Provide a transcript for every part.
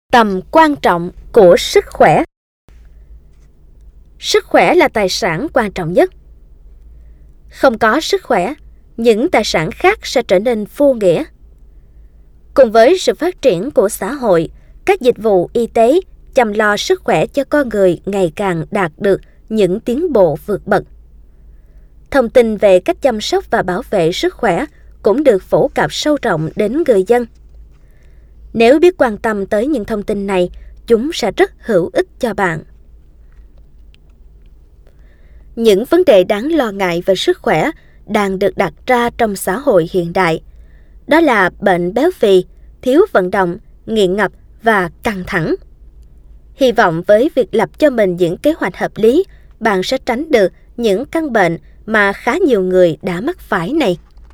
Tầm quan trọng của sức khỏe. Sức khỏe là tài sản quan trọng nhất. Không có sức khỏe, những tài sản khác sẽ trở nên vô nghĩa. Cùng với sự phát triển của xã hội, các dịch vụ y tế chăm lo sức khỏe cho con người ngày càng đạt được những tiến bộ vượt bậc. Thông tin về cách chăm sóc và bảo vệ sức khỏe cũng được phổ cập sâu rộng đến người dân. Nếu biết quan tâm tới những thông tin này, chúng sẽ rất hữu ích cho bạn. Những vấn đề đáng lo ngại về sức khỏe đang được đặt ra trong xã hội hiện đại. Đó là bệnh béo phì, thiếu vận động, nghiện ngập và căng thẳng. Hy vọng với việc lập cho mình những kế hoạch hợp lý, bạn sẽ tránh được những căn bệnh mà khá nhiều người đã mắc phải này.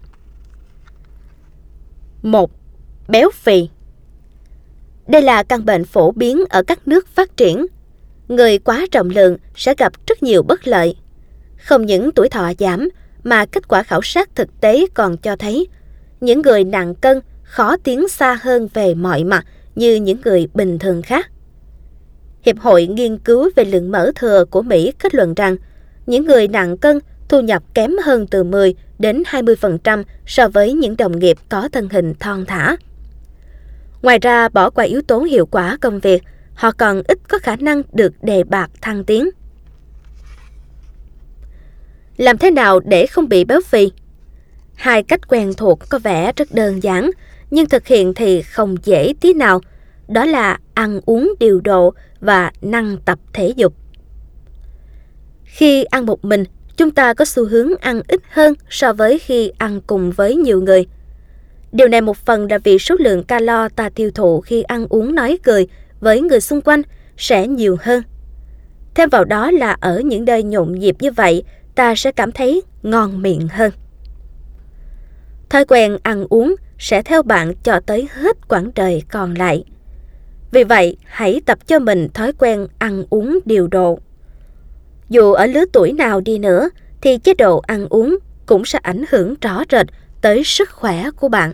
1. Béo phì. Đây là căn bệnh phổ biến ở các nước phát triển. Người quá trọng lượng sẽ gặp rất nhiều bất lợi. Không những tuổi thọ giảm, mà kết quả khảo sát thực tế còn cho thấy những người nặng cân khó tiến xa hơn về mọi mặt như những người bình thường khác. Hiệp hội nghiên cứu về lượng mỡ thừa của Mỹ kết luận rằng những người nặng cân thu nhập kém hơn từ 10 đến 20% so với những đồng nghiệp có thân hình thon thả. Ngoài ra, bỏ qua yếu tố hiệu quả công việc, họ còn ít có khả năng được đề bạt thăng tiến. Làm thế nào để không bị béo phì? Hai cách quen thuộc có vẻ rất đơn giản, nhưng thực hiện thì không dễ tí nào. Đó là ăn uống điều độ và năng tập thể dục. Khi ăn một mình, chúng ta có xu hướng ăn ít hơn so với khi ăn cùng với nhiều người. Điều này một phần là vì số lượng calo ta tiêu thụ khi ăn uống nói cười với người xung quanh sẽ nhiều hơn. Thêm vào đó là ở những nơi nhộn nhịp như vậy, ta sẽ cảm thấy ngon miệng hơn. Thói quen ăn uống sẽ theo bạn cho tới hết quãng đời còn lại. Vì vậy, hãy tập cho mình thói quen ăn uống điều độ. Dù ở lứa tuổi nào đi nữa, thì chế độ ăn uống cũng sẽ ảnh hưởng rõ rệt tới sức khỏe của bạn.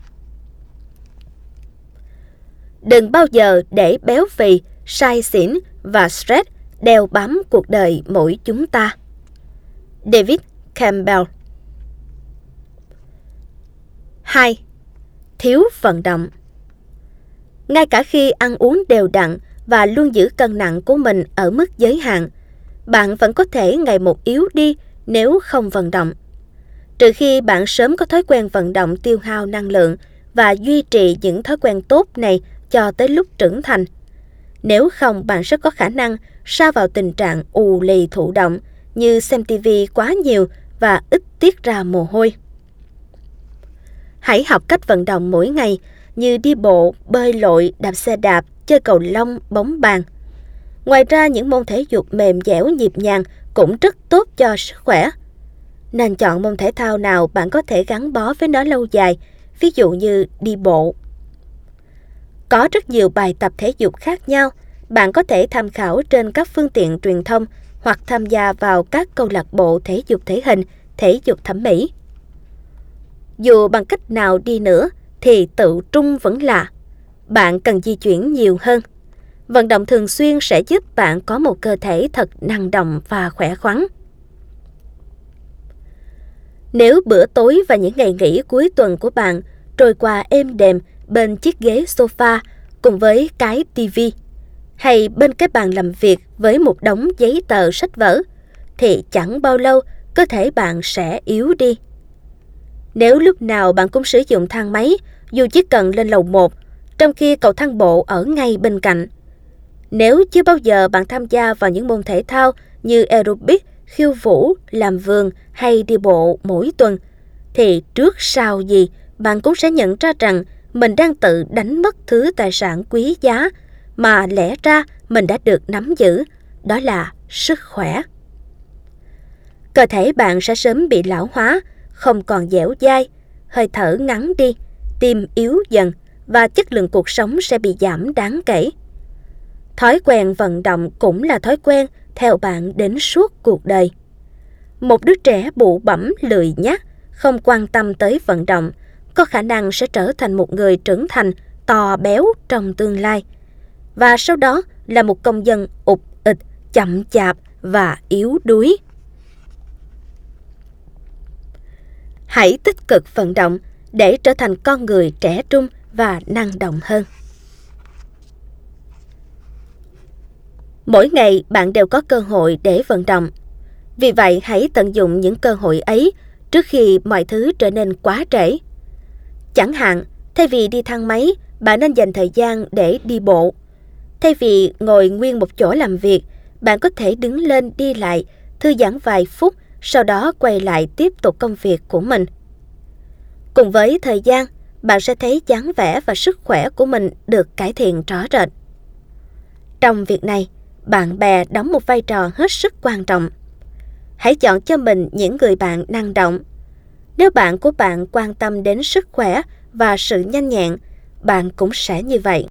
Đừng bao giờ để béo phì, say xỉn và stress đeo bám cuộc đời mỗi chúng ta. David Campbell. 2. Thiếu vận động. Ngay cả khi ăn uống đều đặn và luôn giữ cân nặng của mình ở mức giới hạn, bạn vẫn có thể ngày một yếu đi nếu không vận động. Trừ khi bạn sớm có thói quen vận động tiêu hao năng lượng và duy trì những thói quen tốt này cho tới lúc trưởng thành. Nếu không, bạn sẽ có khả năng sa vào tình trạng ù lì thụ động như xem TV quá nhiều và ít tiết ra mồ hôi. Hãy học cách vận động mỗi ngày như đi bộ, bơi lội, đạp xe đạp, chơi cầu lông, bóng bàn. Ngoài ra, những môn thể dục mềm dẻo nhịp nhàng cũng rất tốt cho sức khỏe. Nên chọn môn thể thao nào bạn có thể gắn bó với nó lâu dài, ví dụ như đi bộ. Có rất nhiều bài tập thể dục khác nhau, bạn có thể tham khảo trên các phương tiện truyền thông hoặc tham gia vào các câu lạc bộ thể dục thể hình, thể dục thẩm mỹ. Dù bằng cách nào đi nữa thì tự trung vẫn là bạn cần di chuyển nhiều hơn. Vận động thường xuyên sẽ giúp bạn có một cơ thể thật năng động và khỏe khoắn. Nếu bữa tối và những ngày nghỉ cuối tuần của bạn trôi qua êm đềm bên chiếc ghế sofa cùng với cái TV, hay bên cái bàn làm việc với một đống giấy tờ sách vở, thì chẳng bao lâu cơ thể bạn sẽ yếu đi. Nếu lúc nào bạn cũng sử dụng thang máy, dù chỉ cần lên lầu 1, trong khi cầu thang bộ ở ngay bên cạnh. Nếu chưa bao giờ bạn tham gia vào những môn thể thao như aerobic, khiêu vũ, làm vườn hay đi bộ mỗi tuần, thì trước sau gì bạn cũng sẽ nhận ra rằng mình đang tự đánh mất thứ tài sản quý giá mà lẽ ra mình đã được nắm giữ, đó là sức khỏe. Cơ thể bạn sẽ sớm bị lão hóa, không còn dẻo dai, hơi thở ngắn đi, tim yếu dần và chất lượng cuộc sống sẽ bị giảm đáng kể. Thói quen vận động cũng là thói quen theo bạn đến suốt cuộc đời. Một đứa trẻ bụ bẫm lười nhác, không quan tâm tới vận động, có khả năng sẽ trở thành một người trưởng thành to béo trong tương lai. và sau đó là một công dân ụt ịch, chậm chạp và yếu đuối. Hãy tích cực vận động để trở thành con người trẻ trung và năng động hơn. Mỗi ngày bạn đều có cơ hội để vận động. Vì vậy hãy tận dụng những cơ hội ấy trước khi mọi thứ trở nên quá trễ. Chẳng hạn, thay vì đi thang máy, bạn nên dành thời gian để đi bộ. Thay vì ngồi nguyên một chỗ làm việc, bạn có thể đứng lên đi lại, thư giãn vài phút, sau đó quay lại tiếp tục công việc của mình. Cùng với thời gian, bạn sẽ thấy dáng vẻ và sức khỏe của mình được cải thiện rõ rệt. Trong việc này, bạn bè đóng một vai trò hết sức quan trọng. Hãy chọn cho mình những người bạn năng động. Nếu bạn của bạn quan tâm đến sức khỏe và sự nhanh nhẹn, bạn cũng sẽ như vậy.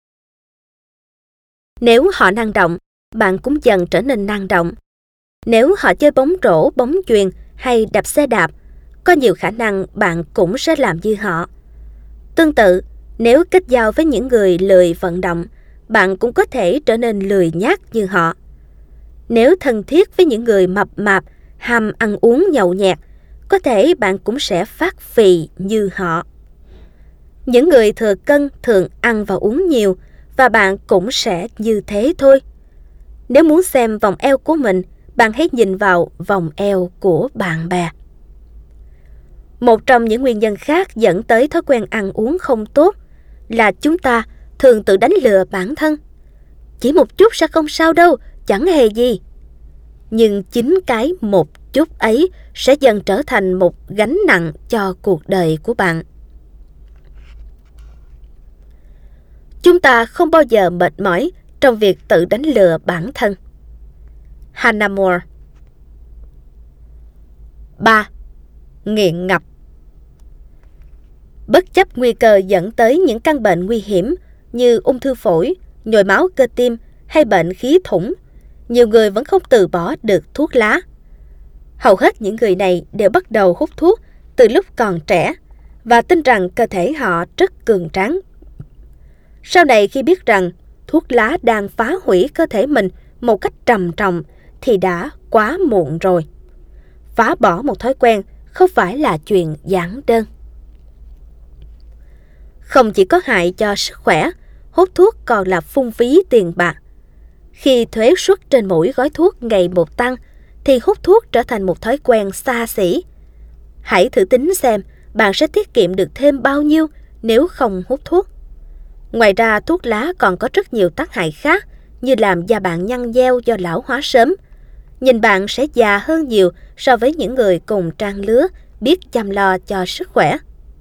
Nếu họ năng động, bạn cũng dần trở nên năng động. Nếu họ chơi bóng rổ, bóng chuyền hay đạp xe đạp, có nhiều khả năng bạn cũng sẽ làm như họ. Tương tự, nếu kết giao với những người lười vận động, bạn cũng có thể trở nên lười nhác như họ. Nếu thân thiết với những người mập mạp, ham ăn uống nhậu nhẹt, có thể bạn cũng sẽ phát phì như họ. Những người thừa cân thường ăn và uống nhiều, và bạn cũng sẽ như thế thôi. Nếu muốn xem vòng eo của mình, bạn hãy nhìn vào vòng eo của bạn bè. Một trong những nguyên nhân khác dẫn tới thói quen ăn uống không tốt là chúng ta thường tự đánh lừa bản thân. Chỉ một chút sẽ không sao đâu, chẳng hề gì. Nhưng chính cái một chút ấy sẽ dần trở thành một gánh nặng cho cuộc đời của bạn. Chúng ta không bao giờ mệt mỏi trong việc tự đánh lừa bản thân. Hannah More. 3. Nghiện ngập. Bất chấp nguy cơ dẫn tới những căn bệnh nguy hiểm như ung thư phổi, nhồi máu cơ tim hay bệnh khí thủng, nhiều người vẫn không từ bỏ được thuốc lá. Hầu hết những người này đều bắt đầu hút thuốc từ lúc còn trẻ và tin rằng cơ thể họ rất cường tráng. Sau này khi biết rằng thuốc lá đang phá hủy cơ thể mình một cách trầm trọng thì đã quá muộn rồi. Phá bỏ một thói quen không phải là chuyện giản đơn. Không chỉ có hại cho sức khỏe, hút thuốc còn là phung phí tiền bạc. Khi thuế suất trên mỗi gói thuốc ngày một tăng, thì hút thuốc trở thành một thói quen xa xỉ. Hãy thử tính xem bạn sẽ tiết kiệm được thêm bao nhiêu nếu không hút thuốc. Ngoài ra, thuốc lá còn có rất nhiều tác hại khác như làm da bạn nhăn nheo do lão hóa sớm. Nhìn bạn sẽ già hơn nhiều so với những người cùng trang lứa biết chăm lo cho sức khỏe.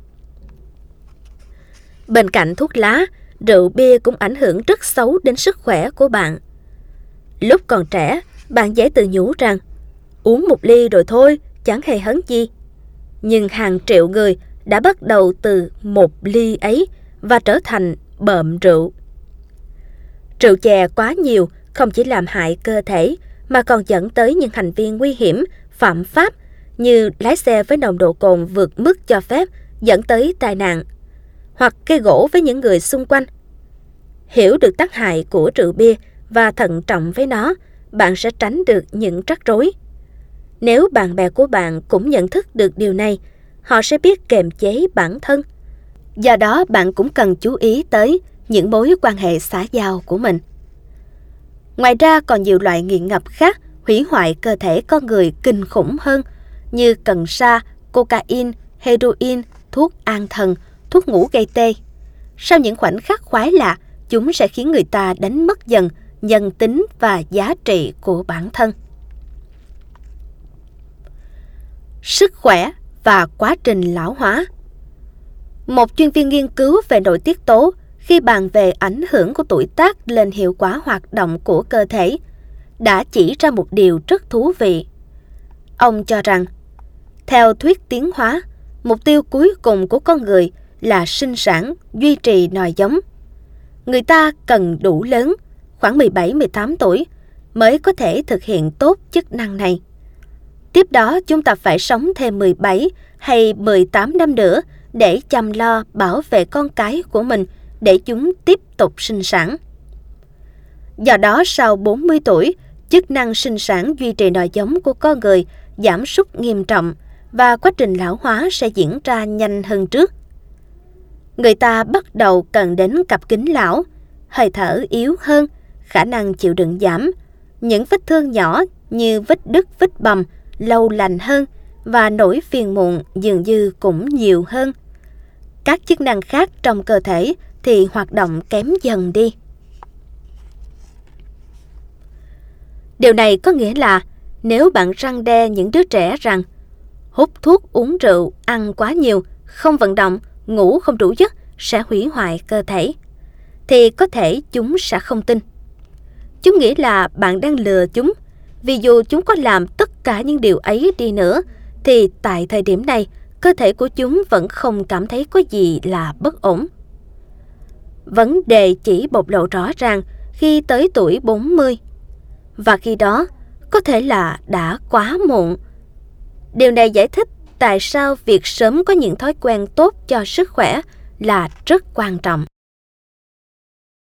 Bên cạnh thuốc lá, rượu bia cũng ảnh hưởng rất xấu đến sức khỏe của bạn. Lúc còn trẻ, bạn dễ tự nhủ rằng uống một ly rồi thôi, chẳng hề hấn gì. Nhưng hàng triệu người đã bắt đầu từ một ly ấy và trở thành bợm rượu. Rượu chè quá nhiều không chỉ làm hại cơ thể mà còn dẫn tới những hành vi nguy hiểm, phạm pháp như lái xe với nồng độ cồn vượt mức cho phép dẫn tới tai nạn, hoặc gây gổ với những người xung quanh. Hiểu được tác hại của rượu bia và thận trọng với nó, bạn sẽ tránh được những rắc rối. Nếu bạn bè của bạn cũng nhận thức được điều này, họ sẽ biết kiềm chế bản thân. Do đó, bạn cũng cần chú ý tới những mối quan hệ xã giao của mình. Ngoài ra, còn nhiều loại nghiện ngập khác hủy hoại cơ thể con người kinh khủng hơn như cần sa, cocaine, heroin, thuốc an thần, thuốc ngủ gây tê. Sau những khoảnh khắc khoái lạc, chúng sẽ khiến người ta đánh mất dần nhân tính và giá trị của bản thân. Sức khỏe và quá trình lão hóa. Một chuyên viên nghiên cứu về nội tiết tố khi bàn về ảnh hưởng của tuổi tác lên hiệu quả hoạt động của cơ thể đã chỉ ra một điều rất thú vị. Ông cho rằng, theo thuyết tiến hóa, mục tiêu cuối cùng của con người là sinh sản, duy trì nòi giống. Người ta cần đủ lớn, khoảng 17-18 tuổi, mới có thể thực hiện tốt chức năng này. Tiếp đó chúng ta phải sống thêm 17 hay 18 năm nữa để chăm lo bảo vệ con cái của mình để chúng tiếp tục sinh sản. Do đó sau 40 tuổi, chức năng sinh sản duy trì nòi giống của con người giảm sút nghiêm trọng và quá trình lão hóa sẽ diễn ra nhanh hơn trước. Người ta bắt đầu cần đến cặp kính lão, hơi thở yếu hơn, khả năng chịu đựng giảm, những vết thương nhỏ như vết đứt vết bầm lâu lành hơn và nỗi phiền muộn dường như cũng nhiều hơn. Các chức năng khác trong cơ thể thì hoạt động kém dần đi. Điều này có nghĩa là nếu bạn răn đe những đứa trẻ rằng hút thuốc, uống rượu, ăn quá nhiều, không vận động, ngủ không đủ giấc sẽ hủy hoại cơ thể, thì có thể chúng sẽ không tin. Chúng nghĩ là bạn đang lừa chúng, vì dù chúng có làm tất cả những điều ấy đi nữa, thì tại thời điểm này, cơ thể của chúng vẫn không cảm thấy có gì là bất ổn. Vấn đề chỉ bộc lộ rõ ràng khi tới tuổi 40, và khi đó có thể là đã quá muộn. Điều này giải thích tại sao việc sớm có những thói quen tốt cho sức khỏe là rất quan trọng.